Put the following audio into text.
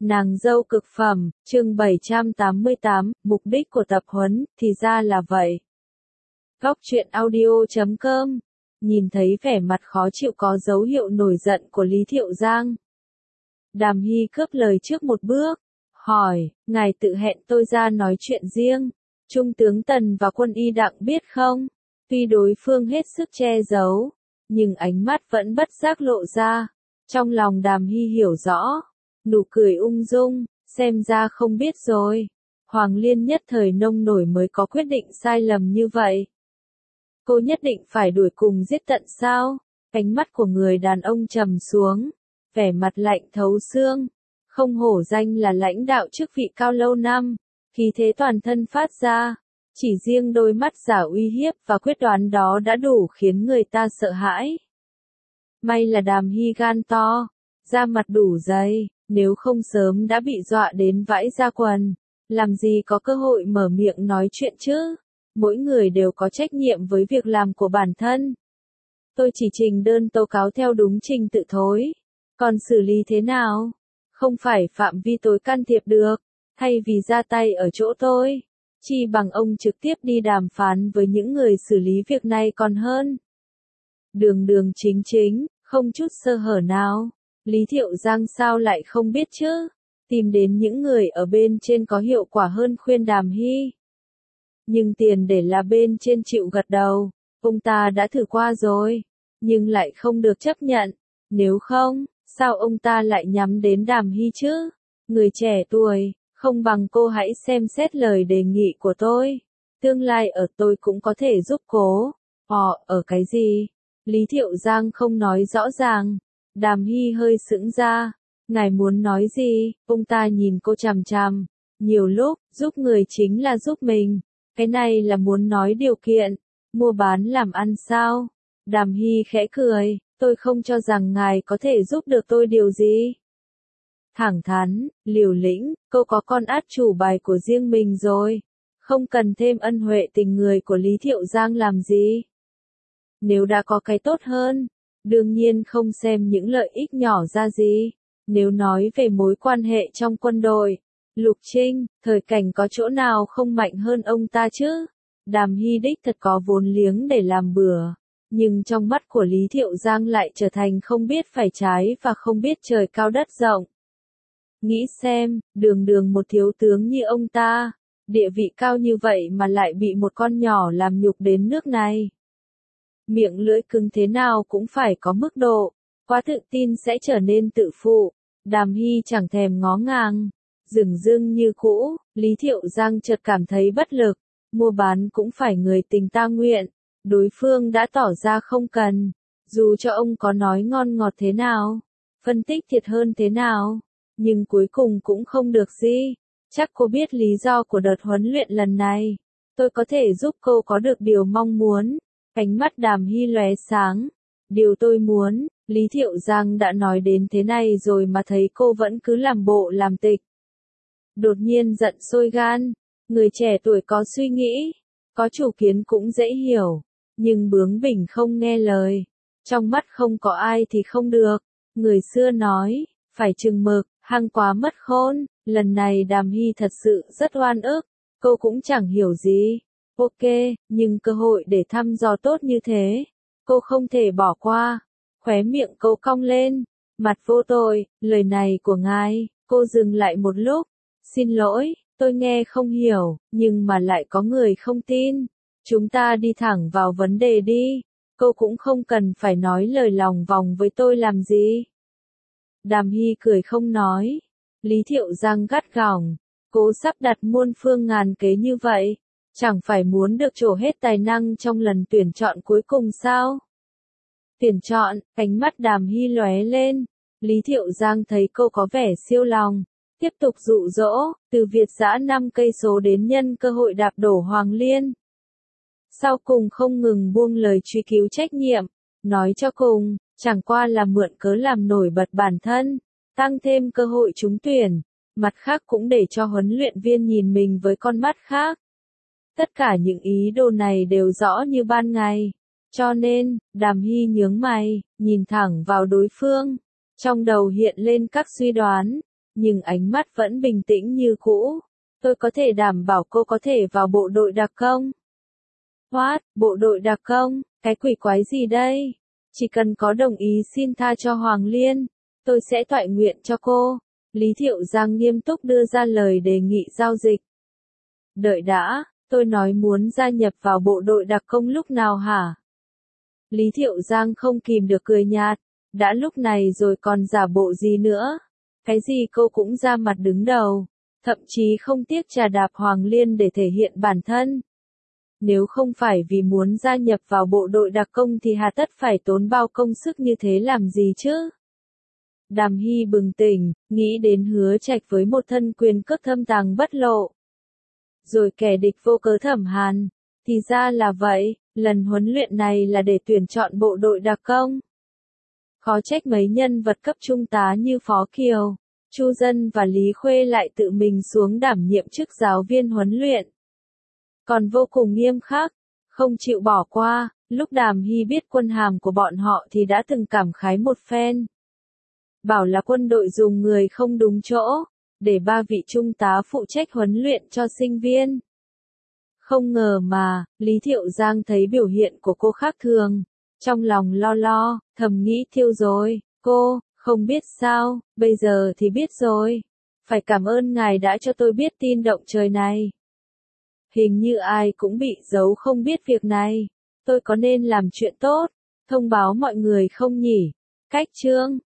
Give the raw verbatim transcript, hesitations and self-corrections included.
Nàng dâu cực phẩm, chương bảy trăm tám mươi tám, mục đích của tập huấn, thì ra là vậy. Góc truyện audio chấm com, nhìn thấy vẻ mặt khó chịu có dấu hiệu nổi giận của Lý Thiệu Giang. Đàm Hy cướp lời trước một bước, hỏi, ngài tự hẹn tôi ra nói chuyện riêng, Trung tướng Tần và quân y Đặng biết không? Tuy đối phương hết sức che giấu, nhưng ánh mắt vẫn bất giác lộ ra. Trong lòng Đàm Hy hiểu rõ, nụ cười ung dung, xem ra không biết rồi. Hoàng Liên nhất thời nông nổi mới có quyết định sai lầm như vậy. Cô nhất định phải đuổi cùng giết tận sao? Ánh mắt của người đàn ông trầm xuống, vẻ mặt lạnh thấu xương. Không hổ danh là lãnh đạo chức vị cao lâu năm, khí thế toàn thân phát ra. Chỉ riêng đôi mắt giả uy hiếp và quyết đoán đó đã đủ khiến người ta sợ hãi. May là Đàm Hy gan to, da mặt đủ dày, nếu không sớm đã bị dọa đến vãi da quần. Làm gì có cơ hội mở miệng nói chuyện chứ? Mỗi người đều có trách nhiệm với việc làm của bản thân. Tôi chỉ trình đơn tố cáo theo đúng trình tự thôi. Còn xử lý thế nào? Không phải phạm vi tôi can thiệp được, thay vì ra tay ở chỗ tôi. Chi bằng ông trực tiếp đi đàm phán với những người xử lý việc này còn hơn. Đường đường chính chính, không chút sơ hở nào. Lý Thiệu Giang sao lại không biết chứ? Tìm đến những người ở bên trên có hiệu quả hơn khuyên Đàm Hy. Nhưng tiền để là bên trên chịu gật đầu, ông ta đã thử qua rồi, nhưng lại không được chấp nhận. Nếu không, sao ông ta lại nhắm đến Đàm Hy chứ? Người trẻ tuổi, không bằng cô hãy xem xét lời đề nghị của tôi. Tương lai ở tôi cũng có thể giúp cố. Họ, ở cái gì? Lý Thiệu Giang không nói rõ ràng. Đàm Hy hơi sững ra. Ngài muốn nói gì? Ông ta nhìn cô chằm chằm. Nhiều lúc, giúp người chính là giúp mình. Cái này là muốn nói điều kiện. Mua bán làm ăn sao? Đàm Hy khẽ cười. Tôi không cho rằng ngài có thể giúp được tôi điều gì. Thẳng thắn, liều lĩnh, cô có con át chủ bài của riêng mình rồi. Không cần thêm ân huệ tình người của Lý Thiệu Giang làm gì. Nếu đã có cái tốt hơn, đương nhiên không xem những lợi ích nhỏ ra gì. Nếu nói về mối quan hệ trong quân đội, Lục Trinh, thời cảnh có chỗ nào không mạnh hơn ông ta chứ? Đàm Hy đích thật có vốn liếng để làm bừa. Nhưng trong mắt của Lý Thiệu Giang lại trở thành không biết phải trái và không biết trời cao đất rộng. Nghĩ xem, đường đường một thiếu tướng như ông ta, địa vị cao như vậy mà lại bị một con nhỏ làm nhục đến nước này. Miệng lưỡi cứng thế nào cũng phải có mức độ, quá tự tin sẽ trở nên tự phụ. Đàm Hy chẳng thèm ngó ngàng, dửng dưng như cũ. Lý Thiệu Giang chợt cảm thấy bất lực, mua bán cũng phải người tình ta nguyện. Đối phương đã tỏ ra không cần, dù cho ông có nói ngon ngọt thế nào, phân tích thiệt hơn thế nào, nhưng cuối cùng cũng không được gì. Chắc cô biết lý do của đợt huấn luyện lần này. Tôi có thể giúp cô có được điều mong muốn. Ánh mắt Đàm Hy lóe sáng. Điều tôi muốn, Lý Thiệu Giang đã nói đến thế này rồi mà thấy cô vẫn cứ làm bộ làm tịch. Đột nhiên giận sôi gan. Người trẻ tuổi có suy nghĩ, có chủ kiến cũng dễ hiểu. Nhưng bướng bỉnh không nghe lời. Trong mắt không có ai thì không được. Người xưa nói, phải chừng mực, hăng quá mất khôn. Lần này Đàm Hy thật sự rất oan ức. Cô cũng chẳng hiểu gì. Ok, nhưng cơ hội để thăm dò tốt như thế, cô không thể bỏ qua. Khóe miệng cô cong lên, mặt vô tội. Lời này của ngài. Cô dừng lại một lúc. Xin lỗi, tôi nghe không hiểu, nhưng mà lại có người không tin. Chúng ta đi thẳng vào vấn đề đi. Cô cũng không cần phải nói lời lòng vòng với tôi làm gì. Đàm Hy cười không nói. Lý Thiệu Giang gắt gỏng. Cố sắp đặt muôn phương ngàn kế như vậy. Chẳng phải muốn được trổ hết tài năng trong lần tuyển chọn cuối cùng sao? Tuyển chọn, ánh mắt Đàm Hy lóe lên. Lý Thiệu Giang thấy cô có vẻ siêu lòng. Tiếp tục dụ dỗ, từ Việt giã năm cây số đến nhân cơ hội đạp đổ Hoàng Liên. Sau cùng không ngừng buông lời truy cứu trách nhiệm. Nói cho cùng, chẳng qua là mượn cớ làm nổi bật bản thân, tăng thêm cơ hội trúng tuyển. Mặt khác cũng để cho huấn luyện viên nhìn mình với con mắt khác. Tất cả những ý đồ này đều rõ như ban ngày. Cho nên, Đàm Hy nhướng mày, nhìn thẳng vào đối phương. Trong đầu hiện lên các suy đoán. nhưng ánh mắt vẫn bình tĩnh như cũ. Tôi có thể đảm bảo cô có thể vào bộ đội đặc công. What, bộ đội đặc công, cái quỷ quái gì đây? Chỉ cần có đồng ý xin tha cho Hoàng Liên, tôi sẽ toại nguyện cho cô. Lý Thiệu Giang nghiêm túc đưa ra lời đề nghị giao dịch. Đợi đã, tôi nói muốn gia nhập vào bộ đội đặc công lúc nào hả? Lý Thiệu Giang không kìm được cười nhạt, đã lúc này rồi còn giả bộ gì nữa? Cái gì cô cũng ra mặt đứng đầu, thậm chí không tiếc trà đạp Hoàng Liên để thể hiện bản thân. Nếu không phải vì muốn gia nhập vào bộ đội đặc công thì hà tất phải tốn bao công sức như thế làm gì chứ? Đàm Hy bừng tỉnh, nghĩ đến Hứa Trạch với một thân quyền cước thâm tàng bất lộ. Rồi kẻ địch vô cớ Thẩm Hàn, thì ra là vậy, lần huấn luyện này là để tuyển chọn bộ đội đặc công. Khó trách mấy nhân vật cấp trung tá như Phó Kiều, Chu Dân và Lý Khuê lại tự mình xuống đảm nhiệm chức giáo viên huấn luyện. Còn vô cùng nghiêm khắc, không chịu bỏ qua, lúc Đàm Hy biết quân hàm của bọn họ thì đã từng cảm khái một phen. Bảo là quân đội dùng người không đúng chỗ, để ba vị trung tá phụ trách huấn luyện cho sinh viên. Không ngờ mà, Lý Thiệu Giang thấy biểu hiện của cô khác thường, trong lòng lo lo, thầm nghĩ thiêu rồi, cô, không biết sao, bây giờ thì biết rồi. Phải cảm ơn ngài đã cho tôi biết tin động trời này. Hình như ai cũng bị giấu không biết việc này. Tôi có nên làm chuyện tốt, thông báo mọi người không nhỉ? Cách chương